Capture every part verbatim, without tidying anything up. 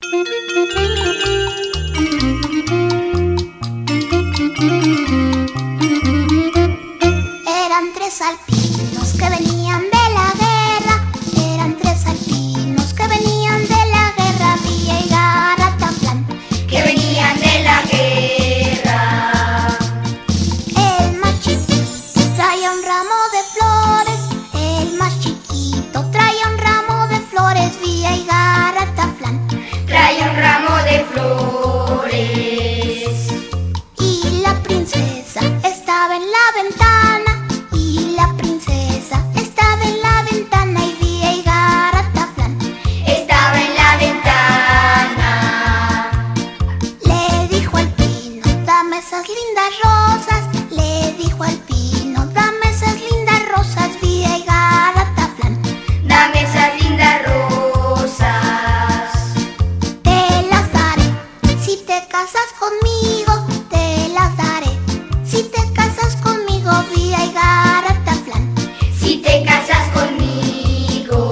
Eran tres alpinos que venían de la guerra. Eran tres alpinos que venían de la guerra. Villa y Garataflán, que venían de la guerra. El más chiquito traía un ramo de flores. El más chiquito traía un ramo de flores. Villa y Garataflán, traía un ramo de flores. Y la princesa estaba en la ventana. Y la princesa estaba en la ventana. Y Villa y Garataflán estaba en la ventana. le dijo al pino: dame esas lindas rosas. Le dijo al pino: dame esas lindas rosas. Villa y Garataflán, Dame esas lindas rosas. te las daré si te casas conmigo. Te las daré si te casas conmigo. Villa y Garataflán, Si te casas conmigo.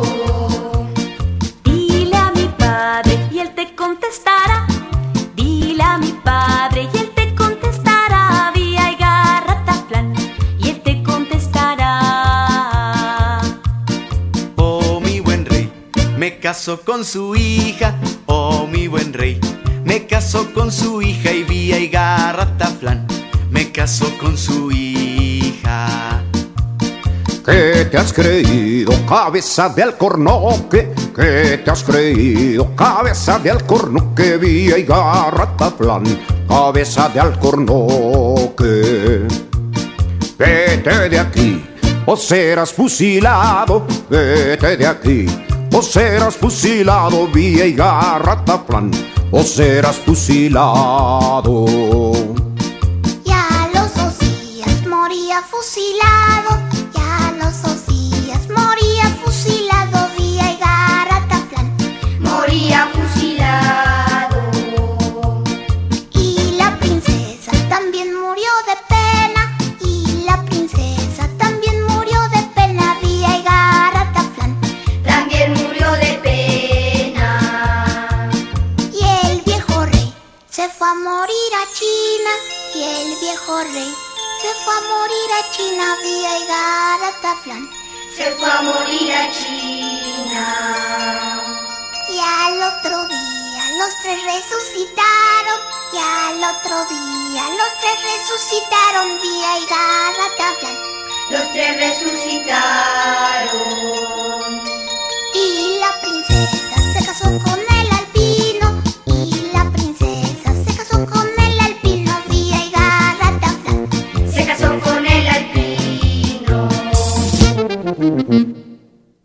Dile a mi padre y él te contestará. Dile a mi padre y él te contestará. Villa y Garataflán, y él te contestará. Oh, mi buen rey, me caso con su hija. Oh, mi buen rey, me caso con su hija. Y Villa y Garataflán, me caso con su hija. ¿Qué te has creído, cabeza de alcornoque? ¿Qué te has creído, cabeza de alcornoque? Villa y Garataflán, cabeza de alcornoque. Vete de aquí, o serás fusilado. Vete de aquí, o serás fusilado. Villa y Garataflán, o serás fusilado. y a los dos días moría fusilado. Y a los dos días moría fusilado. Villa y Garataflán, Moría fusilado. y la princesa también murió de pena. Y la princesa también murió de pena. Villa y Garataflán, También murió de pena. y el viejo rey se fue a morir a China. Y el viejo rey se fue a morir a China. Villa y Garataflán, Se fue a morir a China. y al otro día los tres resucitaron. Y al otro día los tres resucitaron. Villa y Garataflán, Los tres resucitaron. y la princesa